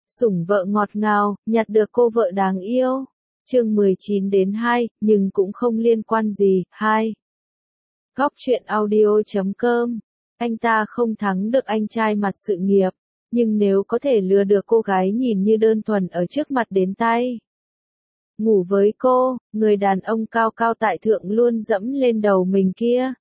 Sủng vợ ngọt ngào, nhặt được cô vợ đáng yêu. Chương 19-2, nhưng cũng không liên quan gì. 2. Góc truyện audio.com. Anh ta không thắng được anh trai mặt sự nghiệp, nhưng nếu có thể lừa được cô gái nhìn như đơn thuần ở trước mặt đến tay. Ngủ với cô, người đàn ông cao cao tại thượng luôn dẫm lên đầu mình kia.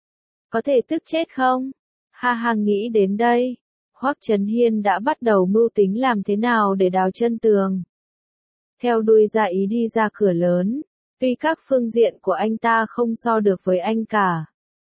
Có thể tức chết không? Ha ha, nghĩ đến đây, Hoắc Chấn Hiên đã bắt đầu mưu tính làm thế nào để đào chân tường. Theo đuôi Dạ Ý đi ra cửa lớn, tuy các phương diện của anh ta không so được với anh cả.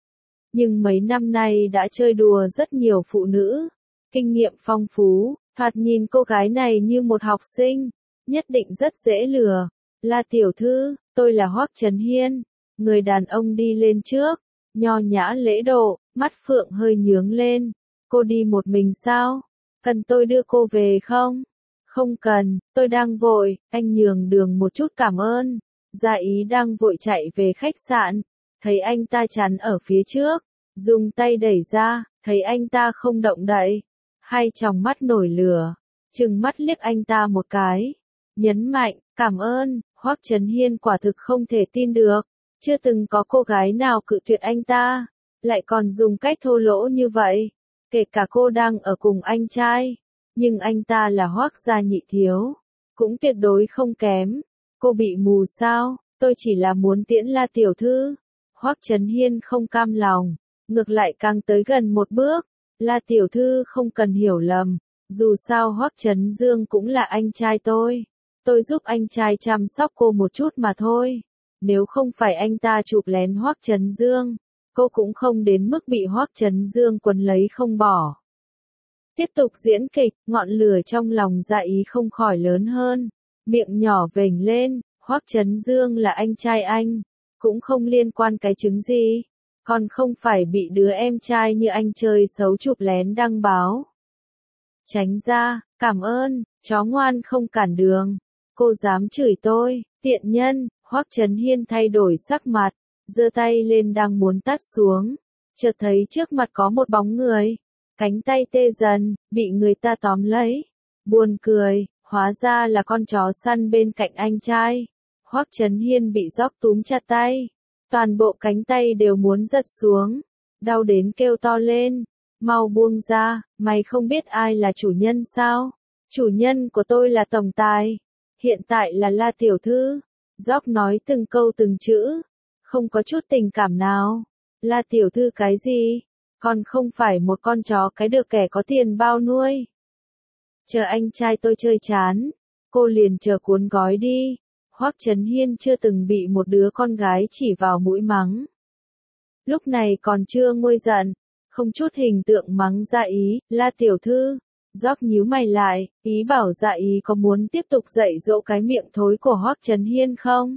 Nhưng mấy năm nay đã chơi đùa rất nhiều phụ nữ, kinh nghiệm phong phú, thoạt nhìn cô gái này như một học sinh, nhất định rất dễ lừa. La tiểu thư, tôi là Hoắc Chấn Hiên. Người đàn ông đi lên trước, nho nhã lễ độ, mắt phượng hơi nhướng lên. Cô đi một mình sao? Cần tôi đưa cô về không? Không cần, tôi đang vội, anh nhường đường một chút cảm ơn. Dạ Ý đang vội chạy về khách sạn, thấy anh ta chắn ở phía trước, dùng tay đẩy ra, thấy anh ta không động đậy. Hai tròng mắt nổi lửa, trừng mắt liếc anh ta một cái, nhấn mạnh, cảm ơn. Hoắc Chấn Hiên quả thực không thể tin được, chưa từng có cô gái nào cự tuyệt anh ta, lại còn dùng cách thô lỗ như vậy, kể cả cô đang ở cùng anh trai, nhưng anh ta là Hoắc gia nhị thiếu, cũng tuyệt đối không kém. Cô bị mù sao? Tôi chỉ là muốn tiễn La tiểu thư. Hoắc Chấn Hiên không cam lòng, ngược lại càng tới gần một bước. La tiểu thư không cần hiểu lầm, dù sao Hoắc Chấn Dương cũng là anh trai tôi giúp anh trai chăm sóc cô một chút mà thôi. Nếu không phải anh ta chụp lén Hoắc Chấn Dương, cô cũng không đến mức bị Hoắc Chấn Dương quấn lấy không bỏ. Tiếp tục diễn kịch, ngọn lửa trong lòng Dạ Ý không khỏi lớn hơn, miệng nhỏ vểnh lên, Hoắc Chấn Dương là anh trai anh, cũng không liên quan cái chứng gì, còn không phải bị đứa em trai như anh chơi xấu chụp lén đăng báo. Tránh ra, cảm ơn, chó ngoan không cản đường. Cô dám chửi tôi, tiện nhân. Hoắc Chấn Hiên thay đổi sắc mặt, giơ tay lên đang muốn tát xuống, chợt thấy trước mặt có một bóng người, cánh tay tê dần, bị người ta tóm lấy. Buồn cười, hóa ra là con chó săn bên cạnh anh trai. Hoắc Chấn Hiên bị Gióc túm chặt tay, toàn bộ cánh tay đều muốn giật xuống, đau đến kêu to lên, mau buông ra, mày không biết ai là chủ nhân sao? Chủ nhân của tôi là tổng tài, hiện tại là La tiểu thư. Gióc nói từng câu từng chữ, không có chút tình cảm nào. La tiểu thư cái gì? Còn không phải một con chó cái được kẻ có tiền bao nuôi. Chờ anh trai tôi chơi chán, cô liền chờ cuốn gói đi. Hoắc Chấn Hiên chưa từng bị một đứa con gái chỉ vào mũi mắng. Lúc này còn chưa nguôi giận, không chút hình tượng mắng Dạ Ý, La tiểu thư. Gióc nhíu mày lại, ý bảo Dạ Ý có muốn tiếp tục dạy dỗ cái miệng thối của Hoắc Chấn Hiên không?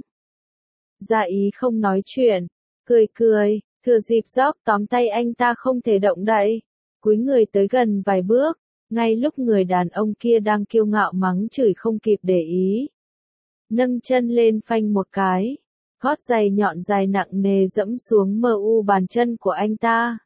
Dạ Ý không nói chuyện, cười cười, thừa dịp Gióc tóm tay anh ta không thể động đậy, cúi người tới gần vài bước, ngay lúc người đàn ông kia đang kiêu ngạo mắng chửi không kịp để ý. Nâng chân lên phanh một cái, gót giày nhọn dài nặng nề dẫm xuống bàn chân của anh ta.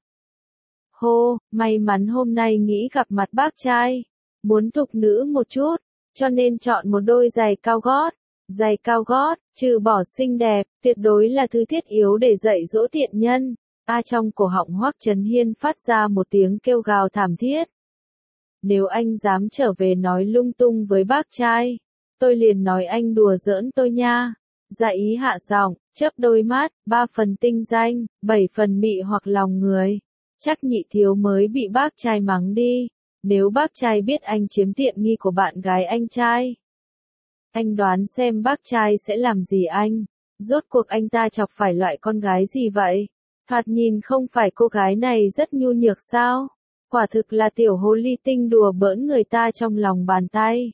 Hô, may mắn hôm nay nghĩ gặp mặt bác trai, muốn thục nữ một chút, cho nên chọn một đôi giày cao gót. Giày cao gót, trừ bỏ xinh đẹp, tuyệt đối là thứ thiết yếu để dạy dỗ tiện nhân. Trong cổ họng Hoắc Chấn Hiên phát ra một tiếng kêu gào thảm thiết. Nếu anh dám trở về nói lung tung với bác trai, tôi liền nói anh đùa giỡn tôi nha. Dạ Ý hạ giọng, chớp đôi mắt, 3 phần tinh danh, 7 phần mị hoặc lòng người. Chắc nhị thiếu mới bị bác trai mắng đi, nếu bác trai biết anh chiếm tiện nghi của bạn gái anh trai. Anh đoán xem bác trai sẽ làm gì anh? Rốt cuộc anh ta chọc phải loại con gái gì vậy? Thoạt nhìn không phải cô gái này rất nhu nhược sao? Quả thực là tiểu hồ ly tinh đùa bỡn người ta trong lòng bàn tay.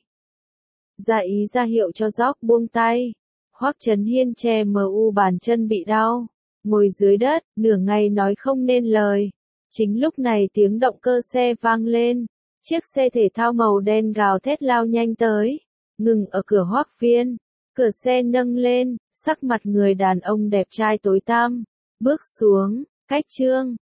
Dạ Ý ra hiệu cho Gióc buông tay. Hoắc Chấn Hiên che bàn chân bị đau, ngồi dưới đất, nửa ngày nói không nên lời. Chính lúc này tiếng động cơ xe vang lên, chiếc xe thể thao màu đen gào thét lao nhanh tới, ngừng ở cửa Hoắc viên, cửa xe nâng lên, sắc mặt người đàn ông đẹp trai tối tăm, bước xuống, cách chương.